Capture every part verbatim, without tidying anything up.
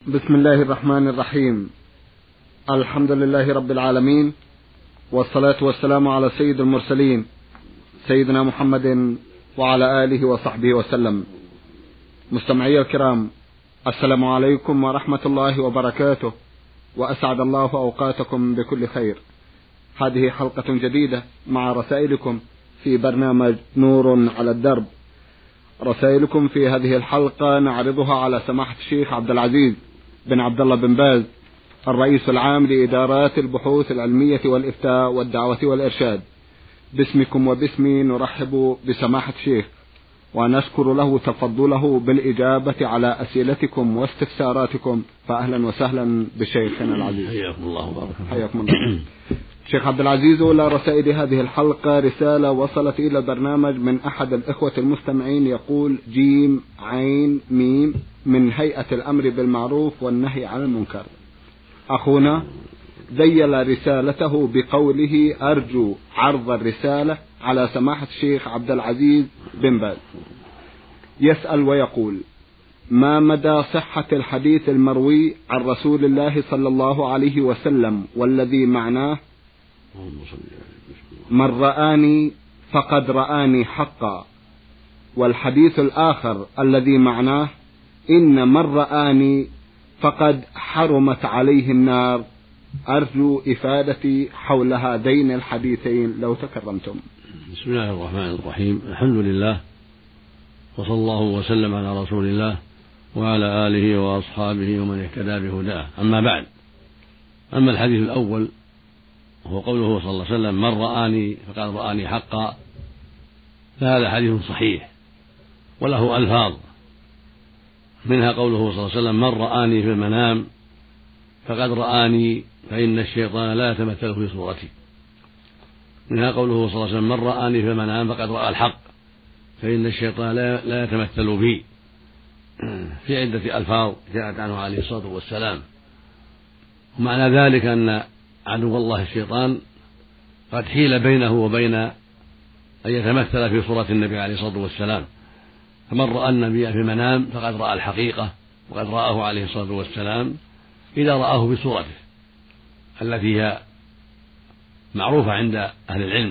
بسم الله الرحمن الرحيم. الحمد لله رب العالمين، والصلاة والسلام على سيد المرسلين سيدنا محمد وعلى آله وصحبه وسلم. مستمعي الكرام، السلام عليكم ورحمة الله وبركاته، وأسعد الله أوقاتكم بكل خير. هذه حلقة جديدة مع رسائلكم في برنامج نور على الدرب. رسائلكم في هذه الحلقة نعرضها على سماحة الشيخ عبد العزيز بن عبد الله بن باز، الرئيس العام لإدارات البحوث العلمية والإفتاء والدعوة والإرشاد. باسمكم وباسمي نرحب بسماحة الشيخ ونشكر له تفضله بالإجابة على أسئلتكم واستفساراتكم، فأهلا وسهلا بشيخنا العزيز. حياكم الله وبارك حياكم الله. شيخ عبد العزيز، أولى رسائل هذه الحلقة رسالة وصلت إلى البرنامج من أحد الإخوة المستمعين، يقول: جيم عين ميم من هيئة الأمر بالمعروف والنهي عن المنكر. أخونا ديل رسالته بقوله: أرجو عرض الرسالة على سماحة الشيخ عبد العزيز بن باز. يسأل ويقول: ما مدى صحة الحديث المروي عن رسول الله صلى الله عليه وسلم والذي معناه: من رآني فقد رآني حقا، والحديث الآخر الذي معناه: إن من رآني فقد حرمت عليه النار. أرجو إفادتي حول هذين الحديثين لو تكرمتم. بسم الله الرحمن الرحيم. الحمد لله، وصلى الله وسلم على رسول الله وعلى آله وأصحابه ومن اهتدى بهداه. أما بعد، أما الحديث الأول وهو قوله صلى الله عليه وسلم: من رآني فقد رآني حقا، فهذا حديث صحيح وله ألفاظ، منها قوله صلى الله عليه وسلم: من رآني في المنام فقد رآني فإن الشيطان لا يتمثل في صورتي. منها قوله صلى الله عليه وسلم: من رآني في المنام فقد رأى الحق فإن الشيطان لا يتمثل بي، في عدة ألفاظ جاءت عنه عليه الصلاة والسلام. ومعنى ذلك أن عدو الله الشيطان قد حيل بينه وبين أن يتمثل في صورة النبي عليه الصلاة والسلام. فمن رأى النبي في المنام فقد رأى الحقيقة، وقد رآه عليه الصلاة والسلام إذا رآه بصورته التي هي معروفة عند أهل العلم،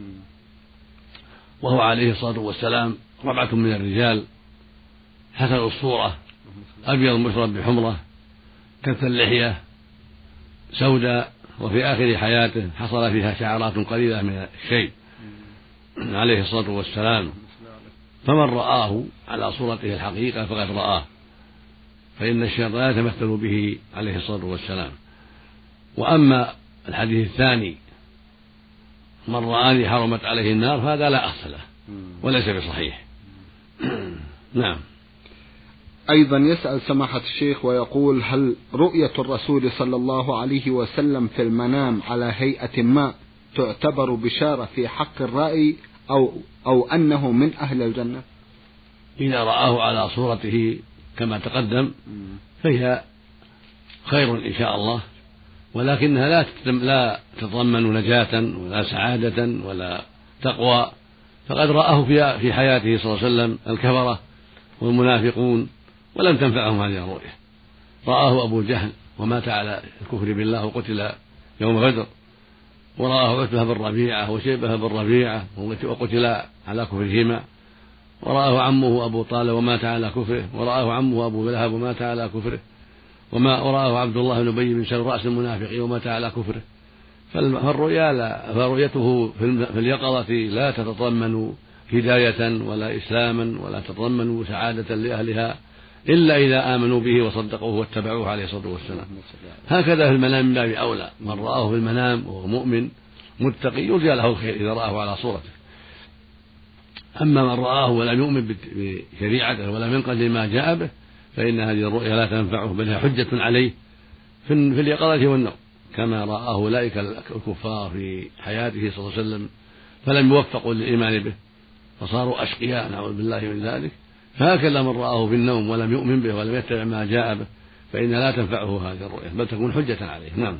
وهو عليه الصلاة والسلام ربعة من الرجال حسن الصورة، أبيض مشرب بحمرة، كث اللحية سوداء، وفي آخر حياته حصل فيها شعرات قليلة من الشيب عليه الصلاة والسلام. فمن رآه على صورته الحقيقة فقد رآه، فإن الشيطان لا يتمثل به عليه الصلاة والسلام. وأما الحديث الثاني: من رآني حرمت عليه النار، فهذا لا أصل له وليس بصحيح. نعم. أيضا يسأل سماحة الشيخ ويقول: هل رؤية الرسول صلى الله عليه وسلم في المنام على هيئة ما تعتبر بشارة في حق الرأي أو, أو أنه من أهل الجنة؟ إذا رآه على صورته كما تقدم فهي خير إن شاء الله، ولكنها لا لا تتضمن نجاة ولا سعادة ولا تقوى، فقد رآه في في حياته صلى الله عليه وسلم الكفرة والمنافقون ولم تنفعهم هذه الرؤية. رآه أبو جهل ومات على الكفر بالله وقتل يوم بدر، ورآه عتبة بن ربيعة وشيبة بن ربيعة وقتل على كفرهما، ورآه عمه أبو طالب ومات على كفره، ورآه عمه أبو لهب ومات على كفره، وما ورآه عبد الله بن أبي بن سلول رأس المنافقين ومات على كفره. فالرؤيا لا فرؤيته في اليقظة لا تتضمن هداية ولا إسلاما ولا تتضمن سعادة لأهلها إلا إذا آمنوا به وصدقوه واتبعوه عليه الصلاة والسلام. هكذا في المنام من باب أولى، من رآه في المنام وهو مؤمن متقي يرجى له الخير إذا رآه على صورته. أما من رآه ولم يؤمن بشريعته ولم ينقل ما جاء به فإن هذه الرؤيا لا تنفعه، بل هي حجة عليه في اليقظة والنوم، كما رآه أولئك الكفار في حياته صلى الله عليه وسلم فلم يوفقوا للإيمان به فصاروا أشقياء، نعوذ بالله من ذلك. فهكذا من رآه في النوم ولم يؤمن به ولم يتبع ما جاء به فإن لا تنفعه هذه الرؤيا، بل تكون حجة عليه. نعم.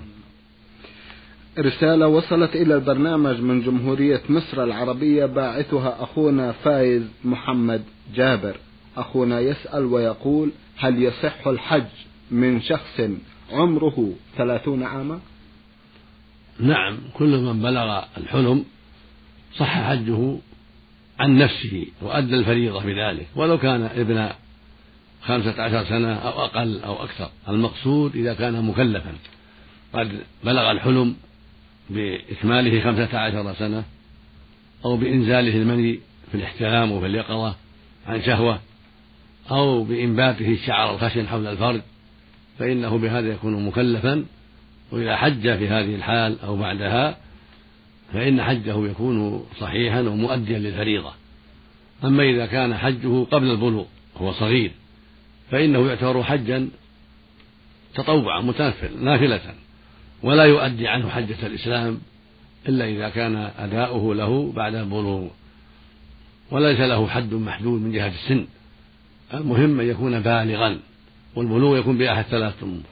رسالة وصلت إلى البرنامج من جمهورية مصر العربية، باعثها أخونا فايز محمد جابر. أخونا يسأل ويقول: هل يصح الحج من شخص عمره ثلاثون عاما؟ نعم، كل من بلغ الحلم صح حجه عن نفسه وأدى الفريضة بذلك، ولو كان ابن خمسة عشر سنة أو أقل أو أكثر. المقصود إذا كان مكلفا قد بلغ الحلم بإكماله خمسة عشر سنة أو بإنزاله المني في الاحتلام وفي اليقظة عن شهوة أو بإنباته الشعر الخشن حول الفرج، فإنه بهذا يكون مكلفا، وإذا حج في هذه الحال أو بعدها فإن حجه يكون صحيحا ومؤديا للفريضة. أما إذا كان حجه قبل البلوغ وهو صغير فإنه يعتبر حجا تطوعا نافلة، ولا يؤدي عنه حجة الإسلام إلا إذا كان أداؤه له بعد البلوغ، وليس له حد محدود من جهة السن. المهم أن يكون بالغا، والبلوغ يكون بأحد ثلاثة أمور: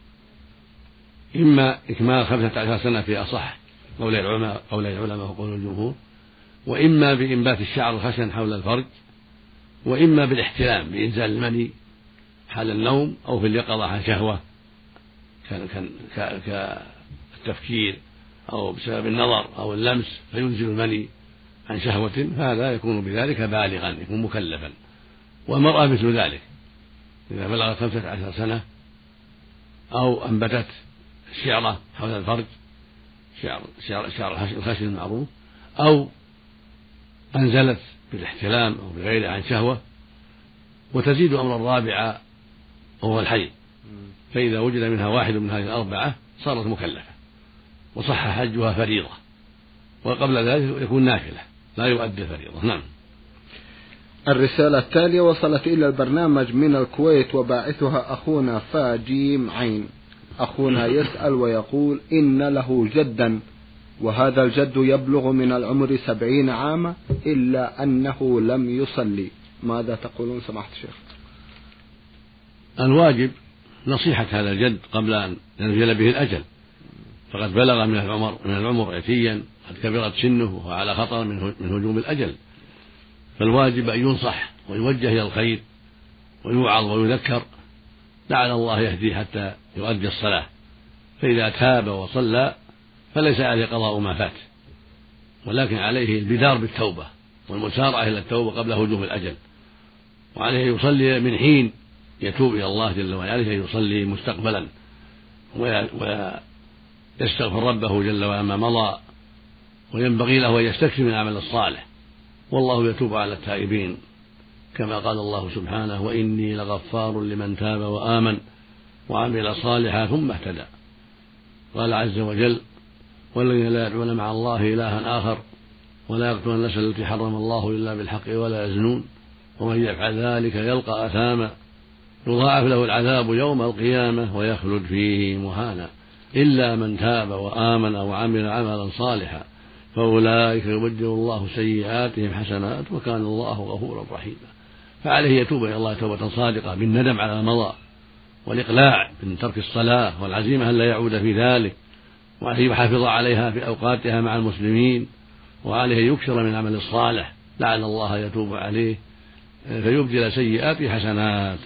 إما إكمال خمسة عشر سنة في أصح قولي العلماء قولي العلماء وقول الجمهور، وإما بإنبات الشعر الخشن حول الفرج، وإما بالاحتلام بإنزال المني حال النوم أو في اليقظة عن شهوة كالتفكير أو بسبب النظر أو اللمس فينزل المني عن شهوة، هذا يكون بذلك بالغا، يكون مكلفا. والمرأة مثل ذلك، إذا بلغت خمسة عشر سنة أو أنبتت الشعرة حول الفرج، شعر, شعر, شعر الخشن المعروف، أو أنزلت بالاحتلام أو بغيره عن شهوة، وتزيد أمر الرابعة وهو الحيض، فإذا وجد منها واحد من هذه الأربعة صارت مكلفة وصح حجها فريضة، وقبل ذلك يكون نافلة لا يؤدي فريضة. نعم. الرسالة التالية وصلت إلى البرنامج من الكويت وباعثها أخونا فاجيم عين. أخونا يسأل ويقول إن له جدا، وهذا الجد يبلغ من العمر سبعين عاما إلا أنه لم يصلي، ماذا تقولون سماحة الشيخ؟ الواجب نصيحة هذا الجد قبل أن ينزل به الأجل، فقد بلغ من العمر من العمر عتيا، قد كبرت سنه وهو على خطر من هجوم الأجل، فالواجب أن ينصح ويوجه إلى الخير ويوعظ ويذكر لعل الله يهديه حتى يؤدي الصلاة، فإذا تاب وصلى فليس عليه قضاء ما فات، ولكن عليه البدار بالتوبة والمسارعة إلى التوبة قبل هجوم الأجل، وعليه يصلي من حين يتوب إلى الله جل وعلا، عليه يصلي مستقبلا ويستغفر ربه جل وعلا ما مضى، وينبغي له أن يستكثر من العمل الصالح، والله يتوب على التائبين كما قال الله سبحانه: وإني لغفار لمن تاب وآمن وعمل صالحا ثم اهتدى. قال عز وجل: والذين لا يدعون مع الله إلها آخر ولا يقتلون النفس التي حرم الله إلا بالحق ولا يزنون ومن يفعل ذلك يلقى أثاما يضاعف له العذاب يوم القيامة ويخلد فيه مهانا إلا من تاب وآمن وعمل عملا صالحا فأولئك يبدل الله سيئاتهم حسنات وكان الله غفورا رحيما. فعليه يتوب إلى الله توبة صادقة بالندم على ما مضى والإقلاع من ترك الصلاة والعزيمة أن لا يعود في ذلك، وعليه يحافظ عليها في أوقاتها مع المسلمين، وعليه يكثر من العمل الصالح لعل الله يتوب عليه فيبدل سيئات حسنات.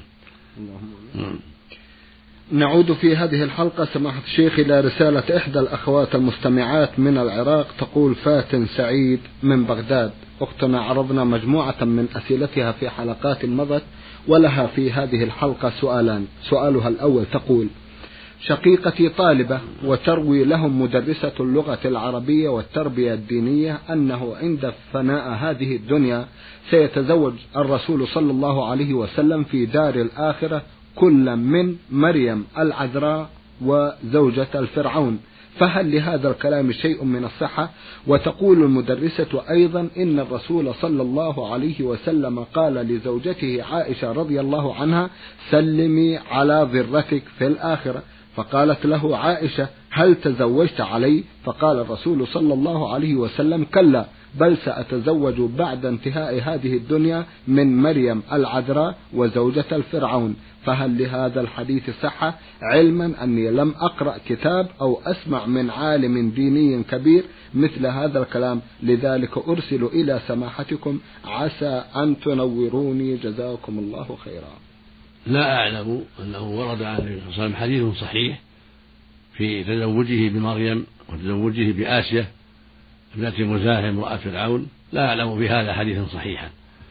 نعود في هذه الحلقة سماحة الشيخ إلى رسالة إحدى الأخوات المستمعات من العراق، تقول فاتن سعيد من بغداد: أختنا عرضنا مجموعة من أسئلتها في حلقات مضت ولها في هذه الحلقة سؤالان. سؤالها الأول تقول: شقيقتي طالبة وتروي لهم مدرسة اللغة العربية والتربية الدينية أنه عند فناء هذه الدنيا سيتزوج الرسول صلى الله عليه وسلم في دار الآخرة كل من مريم العذراء وزوجة الفرعون، فهل لهذا الكلام شيء من الصحة؟ وتقول المدرسة أيضا إن الرسول صلى الله عليه وسلم قال لزوجته عائشة رضي الله عنها: سلمي على ذرتك في الآخرة، فقالت له عائشة: هل تزوجت علي؟ فقال الرسول صلى الله عليه وسلم: كلا، بل سأتزوج بعد انتهاء هذه الدنيا من مريم العذراء وزوجة الفرعون، فهل لهذا الحديث صحة؟ علما أني لم أقرأ كتاب أو أسمع من عالم ديني كبير مثل هذا الكلام، لذلك أرسل إلى سماحتكم عسى أن تنوروني، جزاكم الله خيرا. لا أعلم أنه ورد عن النبي صلى الله عليه وسلم حديث صحيح في تزوجه بمريم وتزوجه بآسية ابنة مزاحم امرأة فرعون، لا أعلم بهذا حديثا صحيحا.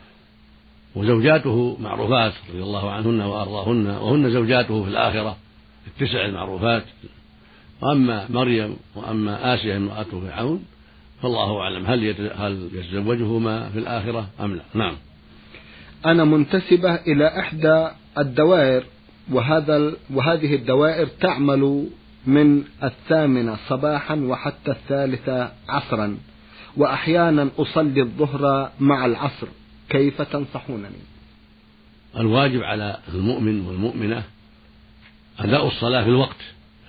وزوجاته معروفات رضي الله عنهن وأرضاهن، وهن زوجاته في الآخرة التسع المعروفات. وأما مريم وأما آسية امرأة فرعون فالله أعلم هل هل يتزوجهما في الآخرة أم لا. نعم. أنا منتسبة إلى إحدى الدوائر، وهذا وهذه الدوائر تعمل من الثامنة صباحا وحتى الثالثة عصرا، وأحيانا أصلي الظهر مع العصر، كيف تنصحونني؟ الواجب على المؤمن والمؤمنة أداء الصلاة في الوقت،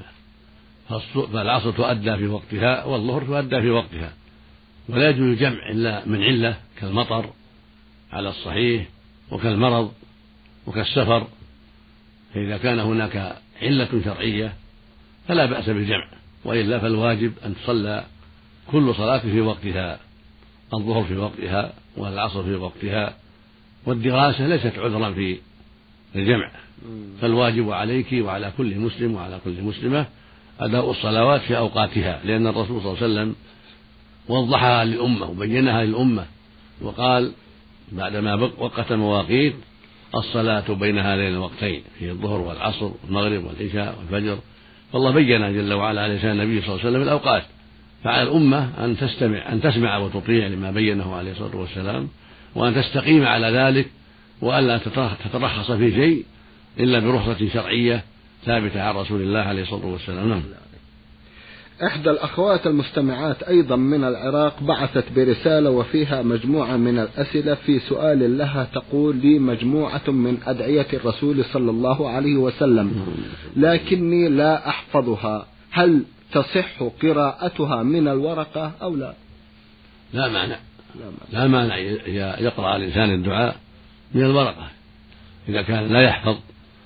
فالعصر تؤدى في وقتها والظهر تؤدى في وقتها، ولا يجوز الجمع إلا من علة كالمطر على الصحيح وكالمرض وكالسفر. فإذا كان هناك علة شرعية فلا بأس بالجمع، وإلا فالواجب أن تصلى كل صلاة في وقتها، الظهر في وقتها والعصر في وقتها، والدراسة ليست عذرا في الجمع، فالواجب عليك وعلى كل مسلم وعلى كل مسلمة أداء الصلوات في أوقاتها، لأن الرسول صلى الله عليه وسلم وضحها للأمة وبينها للأمة وقال بعدما وقت مواقيت الصلاة بين هذين الوقتين في الظهر والعصر والمغرب والعشاء والفجر، فالله بين جل وعلا على لسان النبي صلى الله عليه وسلم الأوقات، فعلى الأمة أن تستمع أن تسمع وتطيع لما بينه عليه الصلاة والسلام، وأن تستقيم على ذلك، وألا تترخص في شيء إلا برخصة شرعية ثابتة عن رسول الله عليه الصلاة والسلام. نعم. إحدى الأخوات المستمعات أيضا من العراق بعثت برسالة وفيها مجموعة من الأسئلة، في سؤال لها تقول لي مجموعة من أدعية الرسول صلى الله عليه وسلم لكني لا أحفظها، هل تصح قراءتها من الورقة أو لا؟ لا معنى لا مانع يقرأ الإنسان الدعاء من الورقة إذا كان لا يحفظ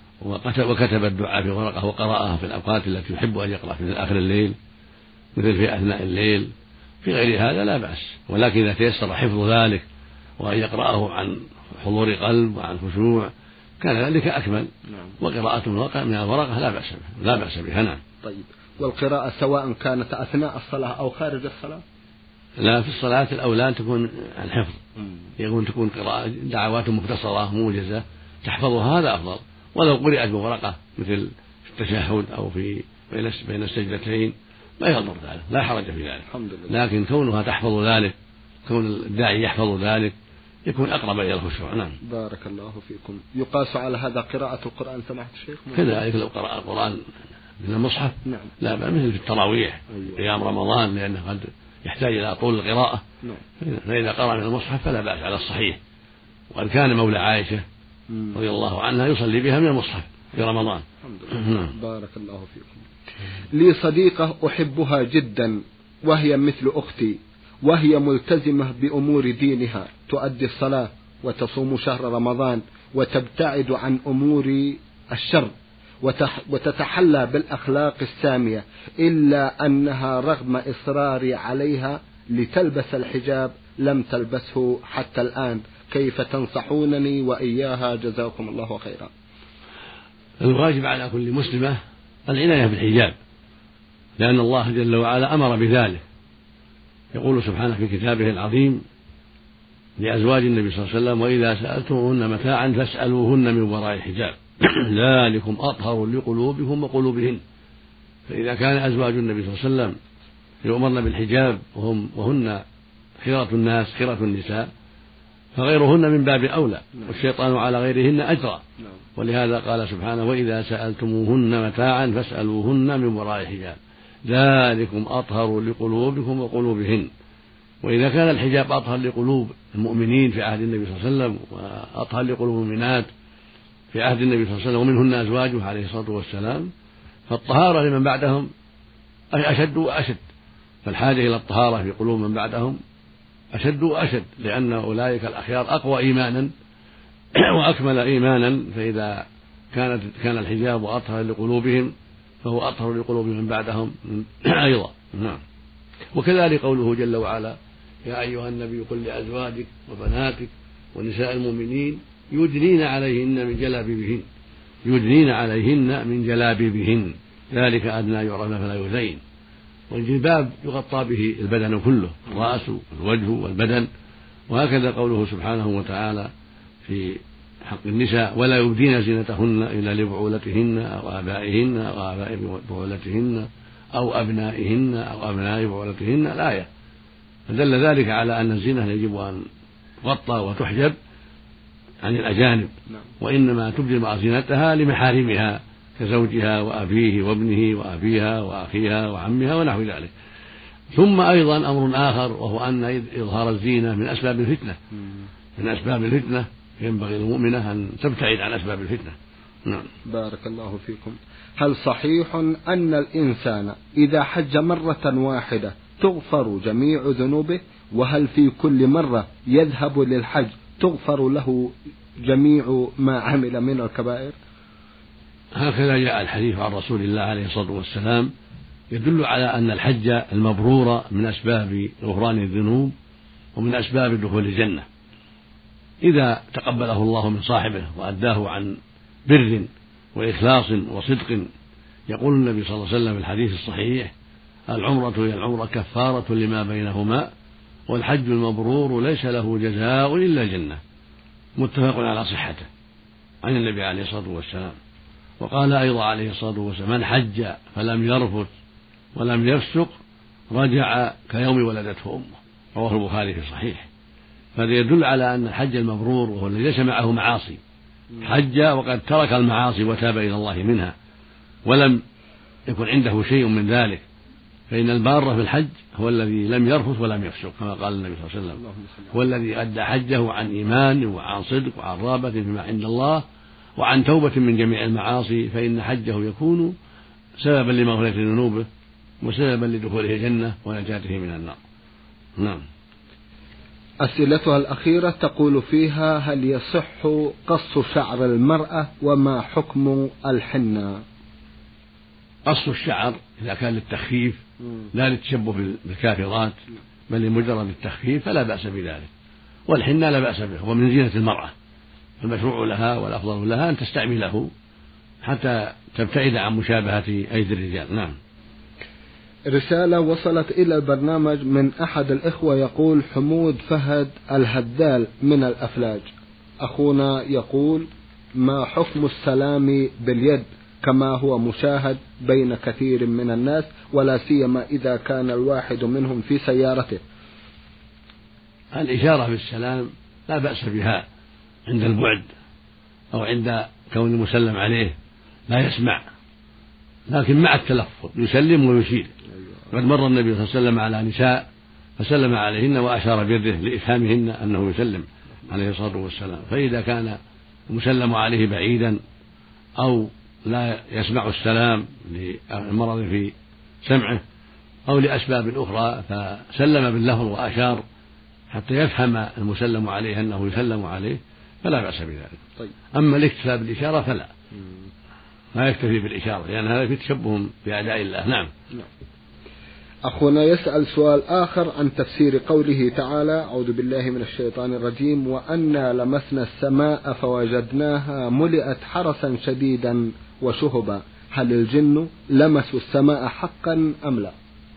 وكتب الدعاء في ورقة وقرأها في الأوقات التي يحب أن يقرأ في آخر الليل مثل في أثناء الليل، في غير هذا لا بأس، ولكن إذا تيسر حفظ ذلك وأن يقرأه عن حضور قلب وعن خشوع كان ذلك أكمل. وقراءة من الورقة لا بأس لا بأس بها. نعم. طيب، والقراءة سواء كانت أثناء الصلاة أو خارج الصلاة؟ لا، في الصلاة الأولى أن تكون عن حفظ، يكون تكون قراءة دعوات مختصرة موجزة تحفظها، هذا أفضل، ولو قرأت بورقة مثل في التشهد أو في بين السجدتين ما يضر ذلك، لا حرج في ذلك. لكن كونها تحفظ ذلك، كون الداعي يحفظ ذلك يكون أقرب إلى الخشوع. نعم. بارك الله فيكم. يقاس على هذا قراءة القرآن سماحة الشيخ؟ كذلك لو قرأ القرآن من المصحف نعم. لا بأس، مثل في التراويح أيام أيوة. رمضان، لأنه قد يحتاج إلى طول القراءة نعم. فإذا قرأ من المصحف فلا بأس على الصحيح. وقد كان مولى عائشة مم. رضي الله عنها يصلي بها من المصحف في رمضان. الحمد لله. بارك الله فيكم. لي صديقة أحبها جدا وهي مثل أختي، وهي ملتزمة بأمور دينها، تؤدي الصلاة وتصوم شهر رمضان وتبتعد عن أمور الشر وتتحلى بالأخلاق السامية، إلا أنها رغم إصراري عليها لتلبس الحجاب لم تلبسه حتى الآن، كيف تنصحونني وإياها جزاكم الله خيرا؟ الواجب على كل مسلمة العناية بالحجاب، لأن الله جل وعلا أمر بذلك، يقول سبحانه في كتابه العظيم لأزواج النبي صلى الله عليه وسلم: وإذا سألتموهن متاعا فاسألوهن من وراء الحجاب ذلكم أطهر لقلوبكم وقلوبهن. فإذا كان أزواج النبي صلى الله عليه وسلم يؤمرن بالحجاب وهم وهن خيرة الناس خيرة النساء، فغيرهن من باب أولى، والشيطان على غيرهن أجرى. ولهذا قال سبحانه: وإذا سألتموهن متاعا فاسألوهن من وراء حجاب ذلكم أطهر لقلوبكم وقلوبهن. وإذا كان الحجاب أطهر لقلوب المؤمنين في عهد النبي صلى الله عليه وسلم وأطهر لقلوب المؤمنات في عهد النبي صلى الله عليه وسلم ومنهن أزواجه عليه الصلاة والسلام، فالطهارة لمن بعدهم أشد وأشد، فالحاجة إلى الطهارة في قلوب من بعدهم أشد وأشد، لأن أولئك الأخيار أقوى إيمانا وأكمل إيمانا، فإذا كانت كان الحجاب أطهر لقلوبهم فهو أطهر لقلوب من بعدهم أيضا. نعم. وكذلك قوله جل وعلا: يا أيها النبي قل لأزواجك وبناتك ونساء المؤمنين يدنين عليهن من جلابيبهن يدنين عليهن من جلابيبهن ذلك أدنى يعرفن فلا يؤذين. والجلباب يغطى به البدن كله، الرأس والوجه والبدن. وهكذا قوله سبحانه وتعالى في حق النساء: ولا يبدين زينتهن إلا لبعولتهن أو آبائهن أو آباء بعولتهن أو أبنائهن أو أبناء بعولتهن. الآية فدل ذلك على أن الزينة يجب أن تغطى وتحجب عن الأجانب، وإنما تبدي المرأة زينتها لمحارمها كزوجها وأبيه وابنه وأبيها وأخيها وعمها ونحو ذلك. ثم أيضا أمر آخر، وهو أن إظهار الزينة من أسباب الفتنة من أسباب الفتنة ينبغي للمؤمنة أن تبتعد عن أسباب الفتنة. نعم. بارك الله فيكم. هل صحيح أن الإنسان إذا حج مرة واحدة تغفر جميع ذنوبه؟ وهل في كل مرة يذهب للحج تغفر له جميع ما عمل من الكبائر؟ هكذا جاء الحديث عن رسول الله عليه الصلاة والسلام يدل على أن الحج المبرور من أسباب غفران الذنوب ومن أسباب دخول الجنة إذا تقبله الله من صاحبه وأداه عن بر وإخلاص وصدق. يقول النبي صلى الله عليه وسلم في الحديث الصحيح: العمرة هي العمرة كفارة لما بينهما، والحج المبرور ليس له جزاء إلا الجنة. متفق على صحته عن النبي عليه الصلاة والسلام. وقال أيضا عليه الصلاة والسلام: من حج فلم يرفث ولم يفسق رجع كيوم ولدته أمه. رواه البخاري في صحيح. فهذا يدل على أن الحج المبرور وهو الذي ليس معه معاصي، حج وقد ترك المعاصي وتاب إلى الله منها ولم يكن عنده شيء من ذلك، فإن البار في الحج هو الذي لم يرفث ولم يفسق كما قال النبي صلى الله عليه وسلم، هو الذي أدى حجه عن إيمان وعن صدق وعن رغبة فيما عند الله وعن توبة من جميع المعاصي، فإن حجه يكون سببا لمغفرة ذنوبه وسببا لدخوله الجنة ونجاته من النار. نعم. أسئلتها الأخيرة تقول فيها: هل يصح قص شعر المرأة وما حكم الحنة؟ قص الشعر إذا كان للتخفيف لا للتشبه بالكافرات بل لمجرد التخفيف فلا بأس بذلك، والحنة لا بأس به، ومن زينة المرأة، المشروع لها والأفضل لها أن تستعمله حتى تبتعد عن مشابهة أيدي الرجال. نعم. رسالة وصلت إلى البرنامج من أحد الإخوة يقول: حمود فهد الهدال من الأفلاج. أخونا يقول: ما حكم السلام باليد كما هو مشاهد بين كثير من الناس ولا سيما إذا كان الواحد منهم في سيارته؟ الإشارة بالسلام لا بأس بها عند البعد أو عند كون المسلم عليه لا يسمع، لكن مع التلفظ يسلم ويشير. قد مر النبي صلى الله عليه وسلم على نساء فسلم عليهن وأشار بيده لإفهامهن أنه يسلم عليه الصلاة والسلام. فإذا كان المسلم عليه بعيدا أو لا يسمع السلام لمرض في سمعه أو لأسباب أخرى فسلم باللفظ وأشار حتى يفهم المسلم عليه أنه يسلم عليه فلا بأس بذلك. طيب. أما الاكتفاء بالإشارة فلا، ما يكتفي بالإشارة لأن هذا في تشبه بأعداء الله. نعم. نعم. أخونا يسأل سؤال آخر عن تفسير قوله تعالى: أعوذ بالله من الشيطان الرجيم: وأنا لمسنا السماء فوجدناها ملئت حرسا شديدا وشهبا. هل الجن لمسوا السماء حقا أم لا؟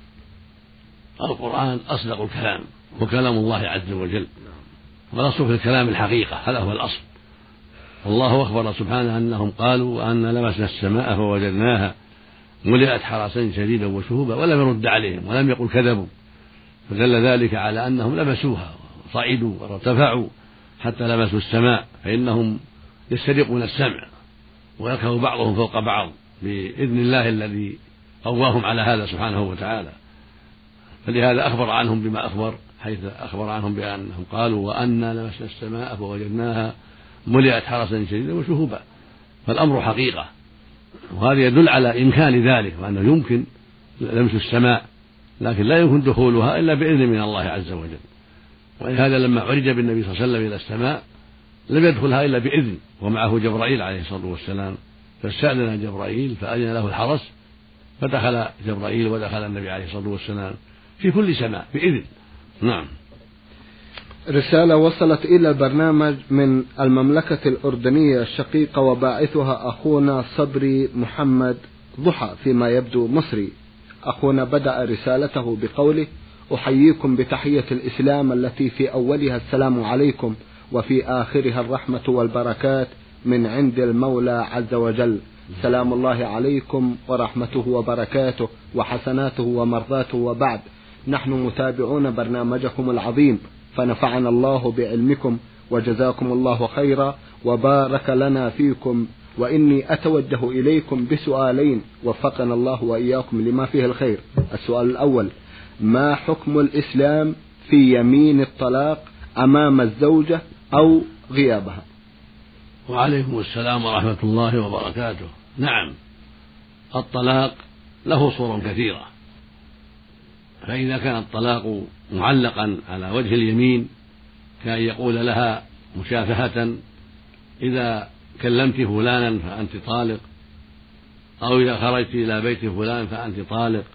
القرآن أصدق الكلام وكلام الله عز وجل، والأصل في الكلام الحقيقة، هذا هو الأصل. والله أخبر سبحانه أنهم قالوا: وأنا لمسنا السماء فوجدناها ملئت حرسا شديدا وشهوبا، ولم يرد عليهم ولم يقل كذبوا، فدل ذلك على أنهم لمسوها وصعدوا وارتفعوا حتى لمسوا السماء، فإنهم يسترقون السمع ويركب بعضهم فوق بعض بإذن الله الذي قواهم على هذا سبحانه وتعالى. فلهذا أخبر عنهم بما أخبر، حيث أخبر عنهم بأنهم قالوا: وأنا لمسنا السماء فوجدناها ملئت حرسا شديدا وشهوبا. فالأمر حقيقة، وهذا يدل على إمكان ذلك وأنه يمكن لمس السماء، لكن لا يمكن دخولها إلا بإذن من الله عز وجل. ولهذا لما عرج بالنبي صلى الله عليه وسلم إلى السماء لم يدخلها إلا بإذن، ومعه جبرائيل عليه الصلاة والسلام، فاستأذن جبرائيل فأذن له الحرس فدخل جبرائيل ودخل النبي عليه الصلاة والسلام في كل سماء بإذن. نعم. رسالة وصلت إلى البرنامج من المملكة الأردنية الشقيقة وباعثها أخونا صبري محمد ضحى فيما يبدو مصري. أخونا بدأ رسالته بقوله: أحييكم بتحية الإسلام التي في أولها السلام عليكم وفي آخرها الرحمة والبركات من عند المولى عز وجل. سلام الله عليكم ورحمته وبركاته وحسناته ومرضاته. وبعد، نحن متابعون برنامجكم العظيم، فنفعنا الله بعلمكم وجزاكم الله خيرا وبارك لنا فيكم، وإني أتوجه إليكم بسؤالين وفقنا الله وإياكم لما فيه الخير. السؤال الأول: ما حكم الإسلام في يمين الطلاق أمام الزوجة أو غيابها؟ وعليكم السلام ورحمة الله وبركاته. نعم، الطلاق له صور كثيرة، فإذا كان الطلاق معلقا على وجه اليمين كأن يقول لها مشافهة: إذا كلمت فلانا فأنت طالق، أو إذا خرجت إلى بيت فلان فأنت طالق،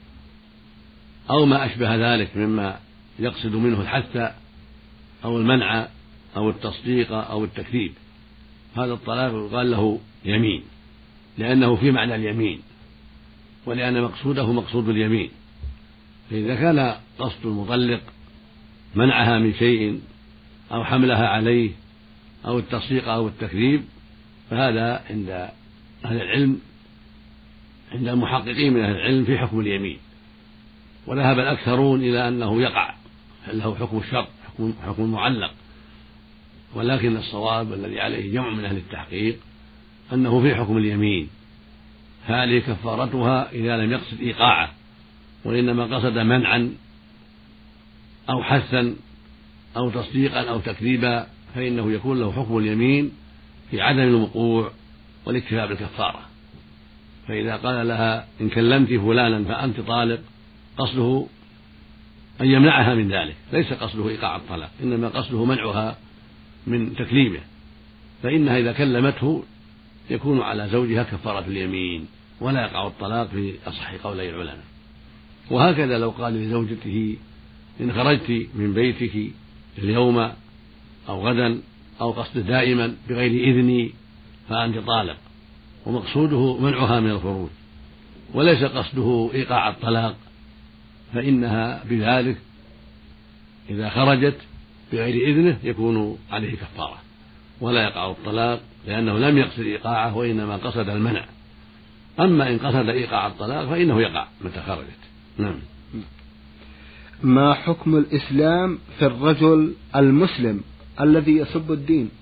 أو ما أشبه ذلك مما يقصد منه الحث أو المنع أو التصديق أو التكذيب، هذا الطلاق يقال له يمين، لأنه في معنى اليمين ولأن مقصوده مقصود اليمين. فإذا كان قصد المطلق منعها من شيء أو حملها عليه أو التصديق أو التكذيب، فهذا عند أهل العلم عند المحققين من أهل العلم في حكم اليمين، وذهب الأكثرون إلى أنه يقع له حكم الشرط، حكم, حكم المعلق، ولكن الصواب الذي عليه جمع من أهل التحقيق أنه في حكم اليمين. هذه كفارتها إذا لم يقصد إيقاعه، وإنما قصد منعا أو حثا أو تصديقا أو تكذيبا، فإنه يكون له حكم اليمين في عدم الوقوع والاكتفاء بالكفارة. فإذا قال لها: إن كلمت فلانا فأنت طالق، قصده أن يمنعها من ذلك، ليس قصده إيقاع الطلاق، إنما قصده منعها من تكليمه، فإنها إذا كلمته يكون على زوجها كفارة اليمين ولا يقع الطلاق في أصح قولي العلماء. وهكذا لو قال لزوجته: إن خرجت من بيتك اليوم أو غدا أو قصد دائما بغير إذني فأنت طالق، ومقصوده منعها من الخروج وليس قصده إيقاع الطلاق، فإنها بذلك إذا خرجت بغير إذنه يكون عليه كفارة ولا يقع الطلاق، لأنه لم يقصد إيقاعه وإنما قصد المنع. أما إن قصد إيقاع الطلاق فإنه يقع متى خرجت. نعم. ما حكم الإسلام في الرجل المسلم الذي يسب الدين؟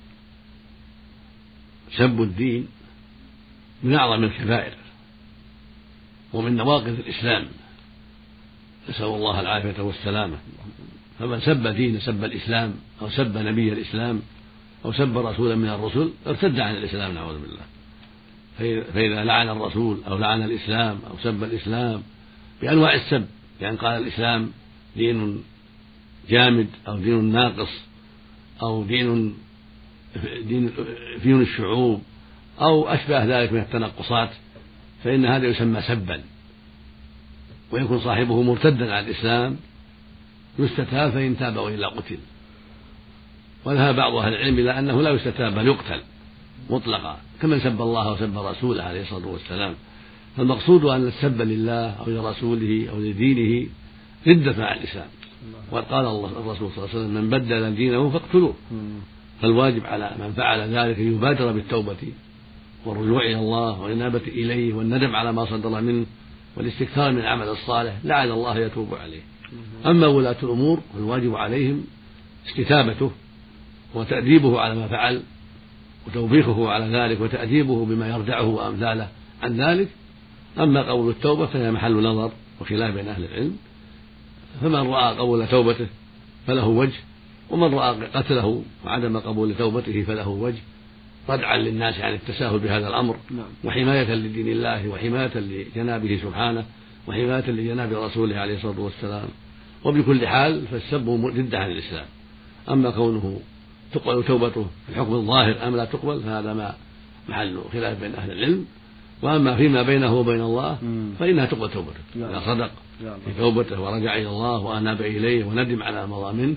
سب الدين من أعظم الكبائر ومن نواقض الإسلام، نسأل الله العافية والسلامة. فمن سب دين سب الإسلام أو سب نبي الإسلام أو سب رسولا من الرسل ارتد عن الإسلام، نعوذ بالله. فإذا لعن الرسول أو لعن الإسلام أو سب الإسلام بأنواع السب، يعني قال الإسلام دين جامد أو دين ناقص أو دين دين فيون الشعوب أو أشبه ذلك من التنقصات، فإن هذا يسمى سبا، ويكون صاحبه مرتدا عن الإسلام يستتاب، فإن تاب وإلا قتل. وذهب بعض أهل العلم إلى أنه لا يستتاب بل يقتل مطلقا، كمن سب الله وسب رسوله عليه الصلاة والسلام. فالمقصود أن السب لله أو لرسوله أو لدينه ردة عن الإسلام، وقال الله الرسول صلى الله عليه وسلم: من بدل دينه فاقتلوه. فالواجب على من فعل ذلك أن يبادر بالتوبة والرجوع إلى الله والإنابة إليه والندم على ما صدر منه والاستكثار من العمل الصالح لعل الله يتوب عليه. أما ولاة الأمور فالواجب عليهم استتابته وتأديبه على ما فعل وتوبيخه على ذلك وتأديبه بما يردعه وأمثاله عن ذلك. أما قول التوبة فهي محل نظر وخلاف بين أهل العلم، فمن رأى قبول توبته فله وجه، ومن رأى قتله وعدم قبول توبته فله وجه، ردعا للناس عن التساهل بهذا الأمر وحماية لدين الله وحماية لجنابه سبحانه وحماية لجناب رسوله عليه الصلاة والسلام. وبكل حال فالسب ردة عن الإسلام. أما كونه تقبل توبته في الحكم الظاهر أم لا تقبل فهذا ما محل خلاف بين أهل العلم. وأما فيما بينه وبين الله فإنها تقبل توبته إذا صدق في توبته ورجع إلى الله وأناب إليه وندم على مضى منه،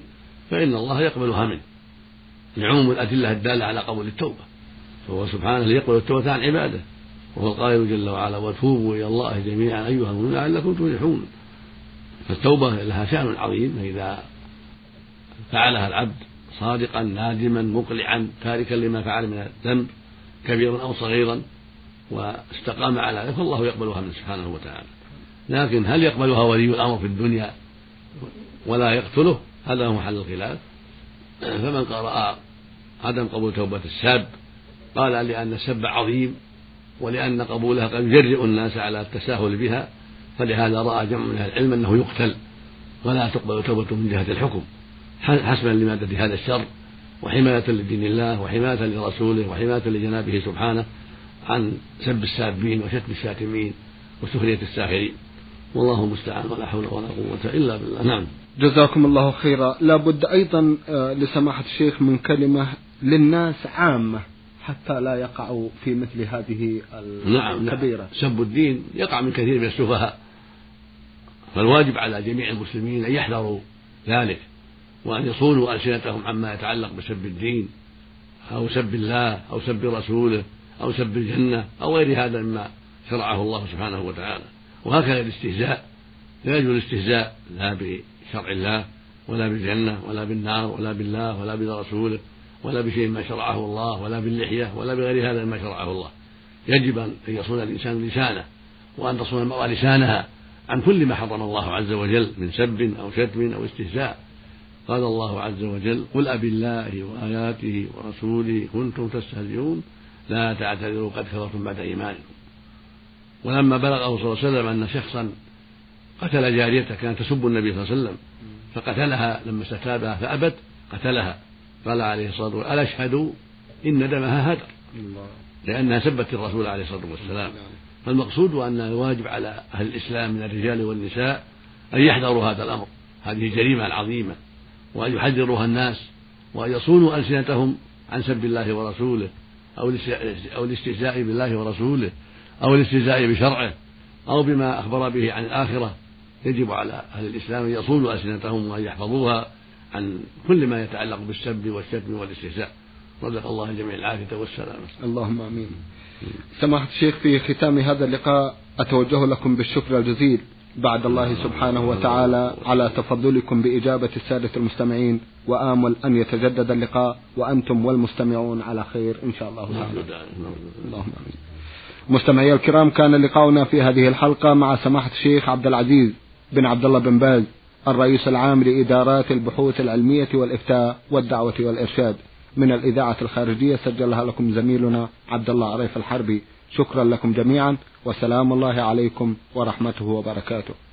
فإن الله يقبلها منه لعموم الأدلة الدالة على قبول التوبة، فهو سبحانه يقبل التوبة عن عباده، وهو القائل جل وعلا وتوبوا إلى الله جميعا أيها المؤمنون لعلكم تفلحون. فالتوبة لها شأن عظيم، فإذا فعلها العبد صادقا نادما مقلعا تاركا لما فعل من الذنب كبيرا أو صغيرا واستقام على ذلك فالله يقبلها منه سبحانه وتعالى. لكن هل يقبلها ولي الأمر في الدنيا ولا يقتله؟ هذا هو محل الخلاف. فمن قرأ عدم قبول توبة الساب قال لأن السب عظيم ولأن قبولها قد يجرئ الناس على التساهل بها، فلهذا رأى جمع من أهل العلم أنه يقتل ولا تقبل توبة من جهة الحكم حسبا لمادة هذا الشر وحماية لدين الله وحماية لرسوله وحماية لجنابه سبحانه عن سب السابين وشتم الشاتمين وسخرية الساخرين، والله المستعان ولا حول ولا قوة إلا بالله. نعم. جزاكم الله خيرا. لا بد أيضا لسماحة الشيخ من كلمة للناس عامة حتى لا يقعوا في مثل هذه الكبيرة. نعم. سب الدين يقع من كثير من السفهاء، فالواجب على جميع المسلمين أن يحذروا ذلك وأن يصونوا ألسنتهم عما يتعلق بسب الدين أو سب الله أو سب رسوله أو سب الجنة أو غير هذا مما شرعه الله سبحانه وتعالى. وهكذا الاستهزاء، لا يجوز الاستهزاء لا بشرع الله ولا بالجنة ولا بالنار ولا بالله ولا برسوله ولا بشيء ما شرعه الله ولا باللحية ولا بغير هذا ما شرعه الله. يجب أن يصون الإنسان لسانه وأن تصون المرأة لسانها عن كل ما حرم الله عز وجل من سب أو شتم أو استهزاء. قال الله عز وجل قل أبالله وآياته ورسوله كنتم تستهزئون لا تعتذروا قد كفرتم بعد إيمانكم. ولما بلغه صلى الله عليه وسلم أن شخصا قتل جاريته كانت تسب النبي صلى الله عليه وسلم فقتلها لما استتابها فأبت قتلها، قال عليه الصلاة والسلام ألا اشهدوا إن دمها هدر، لأنها سبت الرسول عليه الصلاة والسلام. فالمقصود أن الواجب على أهل الإسلام من الرجال والنساء أن يحذروا هذا الأمر، هذه الجريمة العظيمة، وأن يحذروها الناس وأن يصونوا ألسنتهم عن سب الله ورسوله أو الاستهزاء بالله ورسوله أو الاستهزاء بشرعه أو بما أخبر به عن الآخرة. يجب على أهل الإسلام أن يصونوا ألسنتهم وأن يحفظوها عن كل ما يتعلق بالسب والشتم والاستهزاء. رزق الله الجميع العافية والسلامة. اللهم آمين. سماحة الشيخ، في ختام هذا اللقاء أتوجه لكم بالشكر الجزيل بعد الله سبحانه وتعالى على تفضلكم بإجابة السادة المستمعين، وآمل أن يتجدد اللقاء وأنتم والمستمعون على خير إن شاء الله تعالى. اللهم آمين. مستمعي الكرام، كان لقاؤنا في هذه الحلقة مع سماحة الشيخ عبد العزيز بن عبد الله بن باز الرئيس العام لإدارات البحوث العلمية والإفتاء والدعوة والإرشاد من الإذاعة الخارجية، سجلها لكم زميلنا عبد الله عريف الحربي. شكرا لكم جميعا، وسلام الله عليكم ورحمته وبركاته.